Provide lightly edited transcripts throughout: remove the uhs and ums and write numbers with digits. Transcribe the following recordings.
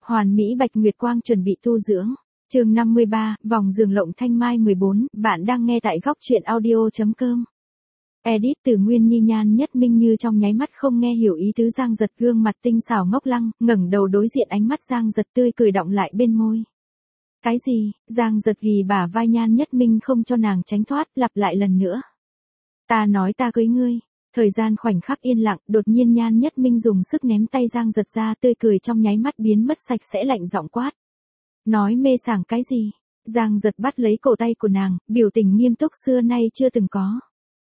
Hoàn mỹ bạch nguyệt quang chuẩn bị tu dưỡng. Chương 53, vòng giường lộng thanh mai 14, bạn đang nghe tại góc truyện audio.com. Edit từ Nguyên Nhi. Nhan Nhất Minh như trong nháy mắt không nghe hiểu ý tứ Giang Giật, gương mặt tinh xảo ngốc lăng, ngẩng đầu đối diện ánh mắt Giang Giật tươi cười đọng lại bên môi. Cái gì? Giang Giật ghì bả vai Nhan Nhất Minh không cho nàng tránh thoát, lặp lại lần nữa. Ta nói ta cưới ngươi. Thời gian khoảnh khắc yên lặng, đột nhiên Nhan Nhất Minh dùng sức ném tay Giang Giật ra, tươi cười trong nháy mắt biến mất sạch sẽ, lạnh giọng quát. Nói mê sảng cái gì? Giang Giật bắt lấy cổ tay của nàng, biểu tình nghiêm túc xưa nay chưa từng có.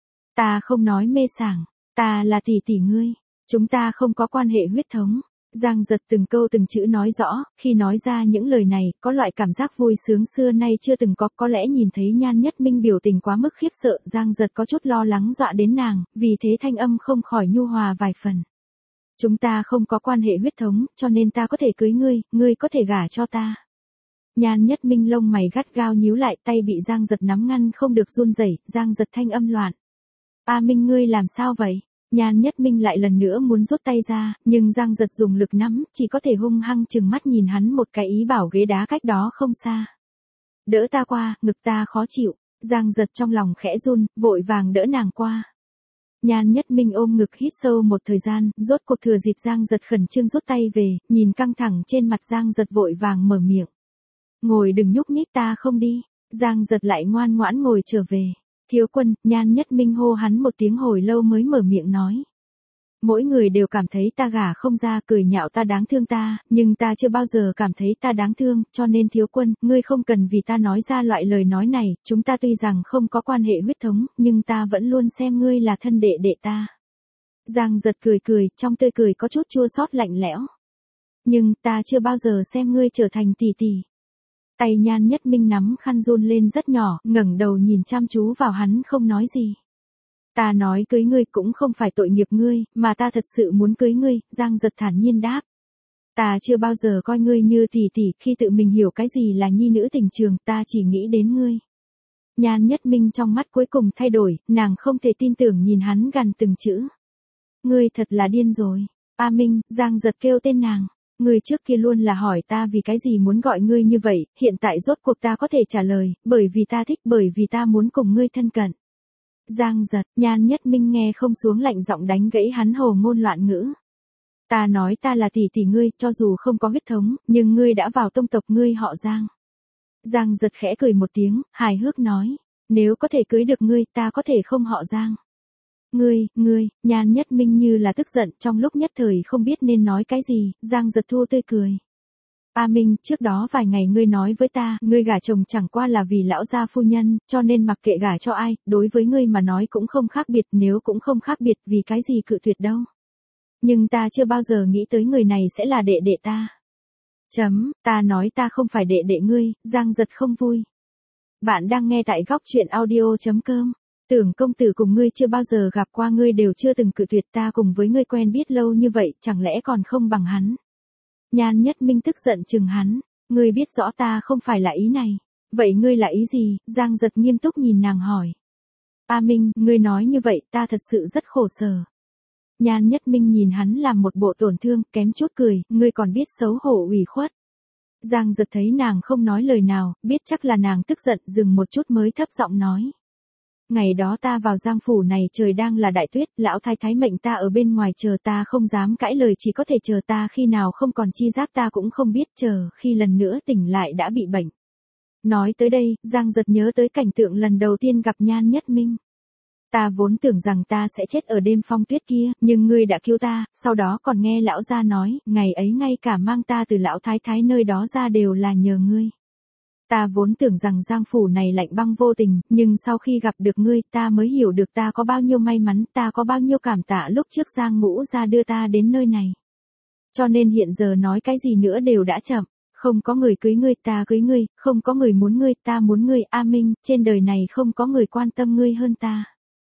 Ta không nói mê sảng, ta là tỷ tỷ ngươi, chúng ta không có quan hệ huyết thống. Giang Giật từng câu từng chữ nói rõ, khi nói ra những lời này, có loại cảm giác vui sướng xưa nay chưa từng có lẽ nhìn thấy Nhan Nhất Minh biểu tình quá mức khiếp sợ, Giang Giật có chút lo lắng dọa đến nàng, vì thế thanh âm không khỏi nhu hòa vài phần. Chúng ta không có quan hệ huyết thống, cho nên ta có thể cưới ngươi, ngươi có thể gả cho ta. Nhan Nhất Minh lông mày gắt gao nhíu lại, tay bị Giang Giật nắm ngăn không được run rẩy. Giang Giật thanh âm loạn. A Minh ngươi làm sao vậy? Nhan Nhất Minh lại lần nữa muốn rút tay ra, nhưng Giang Giật dùng lực nắm, chỉ có thể hung hăng trừng mắt nhìn hắn một cái, ý bảo ghế đá cách đó không xa. Đỡ ta qua, ngực ta khó chịu. Giang Giật trong lòng khẽ run, vội vàng đỡ nàng qua. Nhan Nhất Minh ôm ngực hít sâu một thời gian, rốt cuộc thừa dịp Giang Giật khẩn trương rút tay về, nhìn căng thẳng trên mặt Giang Giật vội vàng mở miệng. Ngồi đừng nhúc nhích, ta không đi. Giang Giật lại ngoan ngoãn ngồi trở về. Thiếu quân, Nhan Nhất Minh hô hắn một tiếng hồi lâu mới mở miệng nói. Mỗi người đều cảm thấy ta gả không ra, cười nhạo ta đáng thương ta, nhưng ta chưa bao giờ cảm thấy ta đáng thương, cho nên thiếu quân, ngươi không cần vì ta nói ra loại lời nói này, chúng ta tuy rằng không có quan hệ huyết thống, nhưng ta vẫn luôn xem ngươi là thân đệ đệ ta. Giang Giật cười, trong tươi cười có chút chua xót lạnh lẽo. Nhưng ta chưa bao giờ xem ngươi trở thành tỷ tỷ. Tay Nhan Nhất Minh nắm khăn run lên rất nhỏ, ngẩng đầu nhìn chăm chú vào hắn không nói gì. Ta nói cưới ngươi cũng không phải tội nghiệp ngươi, mà ta thật sự muốn cưới ngươi, Giang Giật thản nhiên đáp. Ta chưa bao giờ coi ngươi như tỷ tỷ, khi tự mình hiểu cái gì là nhi nữ tình trường, ta chỉ nghĩ đến ngươi. Nhan Nhất Minh trong mắt cuối cùng thay đổi, nàng không thể tin tưởng nhìn hắn gằn từng chữ. Ngươi thật là điên rồi. A Minh, Giang Giật kêu tên nàng. Ngươi trước kia luôn là hỏi ta vì cái gì muốn gọi ngươi như vậy, hiện tại rốt cuộc ta có thể trả lời, bởi vì ta thích, bởi vì ta muốn cùng ngươi thân cận. Giang Giật, Nhan Nhất Minh nghe không xuống, lạnh giọng đánh gãy hắn hồ ngôn loạn ngữ. Ta nói ta là tỷ tỷ ngươi, cho dù không có huyết thống, nhưng ngươi đã vào tông tộc, ngươi họ Giang. Giang Giật khẽ cười một tiếng, hài hước nói, nếu có thể cưới được ngươi, ta có thể không họ Giang. Ngươi, Nhan Nhất Minh như là tức giận, trong lúc nhất thời không biết nên nói cái gì, Giang Giật thua tươi cười. A Minh, trước đó vài ngày ngươi nói với ta, ngươi gả chồng chẳng qua là vì lão gia phu nhân, cho nên mặc kệ gả cho ai, đối với ngươi mà nói cũng không khác biệt, nếu cũng không khác biệt vì cái gì cự tuyệt đâu. Nhưng ta chưa bao giờ nghĩ tới người này sẽ là đệ đệ ta. Ta nói ta không phải đệ đệ ngươi, Giang Giật không vui. Bạn đang nghe tại góc truyện audio.com. Tưởng công tử cùng ngươi chưa bao giờ gặp qua, ngươi đều chưa từng cự tuyệt, ta cùng với ngươi quen biết lâu như vậy, chẳng lẽ còn không bằng hắn. Nhan Nhất Minh tức giận chừng hắn, ngươi biết rõ ta không phải là ý này. Vậy ngươi là ý gì? Giang Giật nghiêm túc nhìn nàng hỏi. A Minh, ngươi nói như vậy, ta thật sự rất khổ sở. Nhan Nhất Minh nhìn hắn làm một bộ tổn thương, kém chút cười, ngươi còn biết xấu hổ ủy khuất. Giang Giật thấy nàng không nói lời nào, biết chắc là nàng tức giận, dừng một chút mới thấp giọng nói. Ngày đó ta vào Giang phủ này, trời đang là đại tuyết, lão thái thái mệnh ta ở bên ngoài chờ, ta không dám cãi lời, chỉ có thể chờ, ta khi nào không còn chi giác ta cũng không biết, chờ khi lần nữa tỉnh lại đã bị bệnh. Nói tới đây, Giang Giật nhớ tới cảnh tượng lần đầu tiên gặp Nhan Nhất Minh. Ta vốn tưởng rằng ta sẽ chết ở đêm phong tuyết kia, nhưng ngươi đã cứu ta, sau đó còn nghe lão gia nói, ngày ấy ngay cả mang ta từ lão thái thái nơi đó ra đều là nhờ ngươi. Ta vốn tưởng rằng Giang phủ này lạnh băng vô tình, nhưng sau khi gặp được ngươi, ta mới hiểu được ta có bao nhiêu may mắn, ta có bao nhiêu cảm tạ lúc trước Giang Ngũ gia đưa ta đến nơi này. Cho nên hiện giờ nói cái gì nữa đều đã chậm, không có người cưới ngươi, ta cưới ngươi, không có người muốn ngươi, ta muốn ngươi, A Minh, trên đời này không có người quan tâm ngươi hơn ta.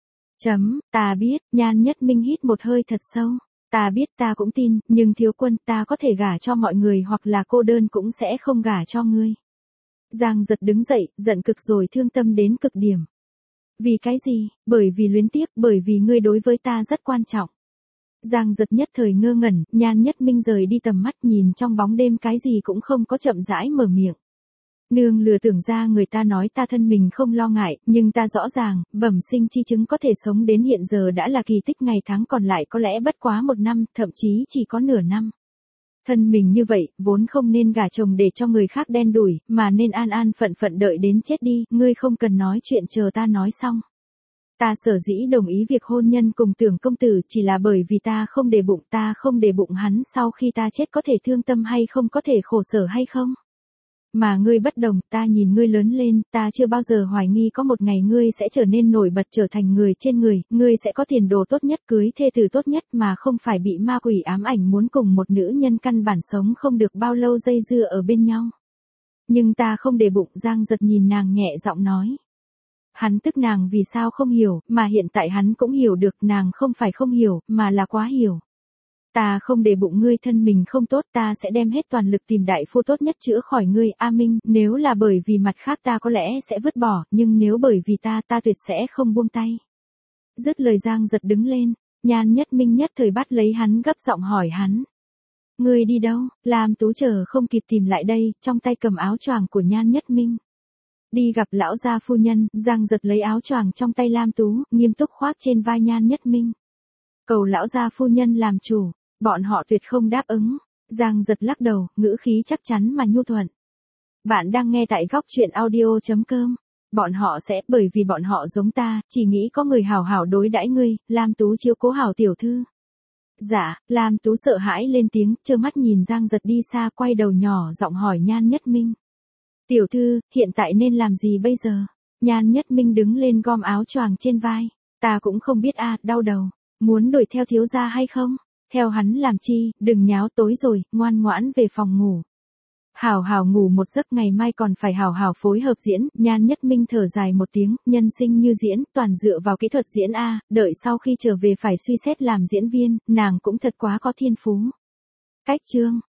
Ta biết, Nhan Nhất Minh hít một hơi thật sâu. Ta biết, ta cũng tin, nhưng thiếu quân, ta có thể gả cho mọi người hoặc là cô đơn cũng sẽ không gả cho ngươi. Giang Giật đứng dậy, giận cực rồi thương tâm đến cực điểm. Vì cái gì? Bởi vì luyến tiếc, bởi vì ngươi đối với ta rất quan trọng. Giang Giật nhất thời ngơ ngẩn, Nhan Nhất Minh rời đi tầm mắt nhìn trong bóng đêm cái gì cũng không có, chậm rãi mở miệng. Nương lừa tưởng ra người ta nói ta thân mình không lo ngại, nhưng ta rõ ràng, bẩm sinh chi chứng có thể sống đến hiện giờ đã là kỳ tích, ngày tháng còn lại có lẽ bất quá 1 năm, thậm chí chỉ có nửa năm. Thân mình như vậy, vốn không nên gả chồng để cho người khác đen đủi, mà nên an an phận phận đợi đến chết đi, ngươi không cần nói chuyện, chờ ta nói xong. Ta sở dĩ đồng ý việc hôn nhân cùng Tưởng công tử chỉ là bởi vì ta không để bụng hắn sau khi ta chết có thể thương tâm hay không, có thể khổ sở hay không. Mà ngươi bất đồng, ta nhìn ngươi lớn lên, ta chưa bao giờ hoài nghi có một ngày ngươi sẽ trở nên nổi bật, trở thành người trên người, ngươi sẽ có tiền đồ tốt nhất, cưới thê tử tốt nhất, mà không phải bị ma quỷ ám ảnh muốn cùng một nữ nhân căn bản sống không được bao lâu dây dưa ở bên nhau. Nhưng ta không để bụng, Giang Giật nhìn nàng nhẹ giọng nói. Hắn tức nàng vì sao không hiểu, mà hiện tại hắn cũng hiểu được, nàng không phải không hiểu, mà là quá hiểu. Ta không để bụng ngươi thân mình không tốt, ta sẽ đem hết toàn lực tìm đại phu tốt nhất chữa khỏi ngươi, A Minh, nếu là bởi vì mặt khác ta có lẽ sẽ vứt bỏ, nhưng nếu bởi vì ta tuyệt sẽ không buông tay. Dứt lời Giang Giật đứng lên, Nhan Nhất Minh nhất thời bắt lấy hắn, gấp giọng hỏi hắn. Ngươi đi đâu? Lam Tú chờ không kịp tìm lại đây, trong tay cầm áo choàng của Nhan Nhất Minh. Đi gặp lão gia phu nhân, Giang Giật lấy áo choàng trong tay Lam Tú, nghiêm túc khoác trên vai Nhan Nhất Minh. Cầu lão gia phu nhân làm chủ. Bọn họ tuyệt không đáp ứng. Giang Giật lắc đầu, ngữ khí chắc chắn mà nhu thuận. Bạn đang nghe tại góc truyện audio.com. Bọn họ sẽ, bởi vì bọn họ giống ta, chỉ nghĩ có người hảo hảo đối đãi ngươi, Lam Tú chiếu cố hảo tiểu thư. Dạ, Lam Tú sợ hãi lên tiếng, trơ mắt nhìn Giang Giật đi xa, quay đầu nhỏ giọng hỏi Nhan Nhất Minh. Tiểu thư, hiện tại nên làm gì bây giờ? Nhan Nhất Minh đứng lên gom áo choàng trên vai. Ta cũng không biết đau đầu. Muốn đuổi theo thiếu gia hay không? Theo hắn làm chi, đừng nháo, tối rồi, ngoan ngoãn về phòng ngủ. Hảo hảo ngủ một giấc, ngày mai còn phải hảo hảo phối hợp diễn. Nhan Nhất Minh thở dài một tiếng, nhân sinh như diễn, toàn dựa vào kỹ thuật diễn đợi sau khi trở về phải suy xét làm diễn viên, nàng cũng thật quá có thiên phú. Cách chương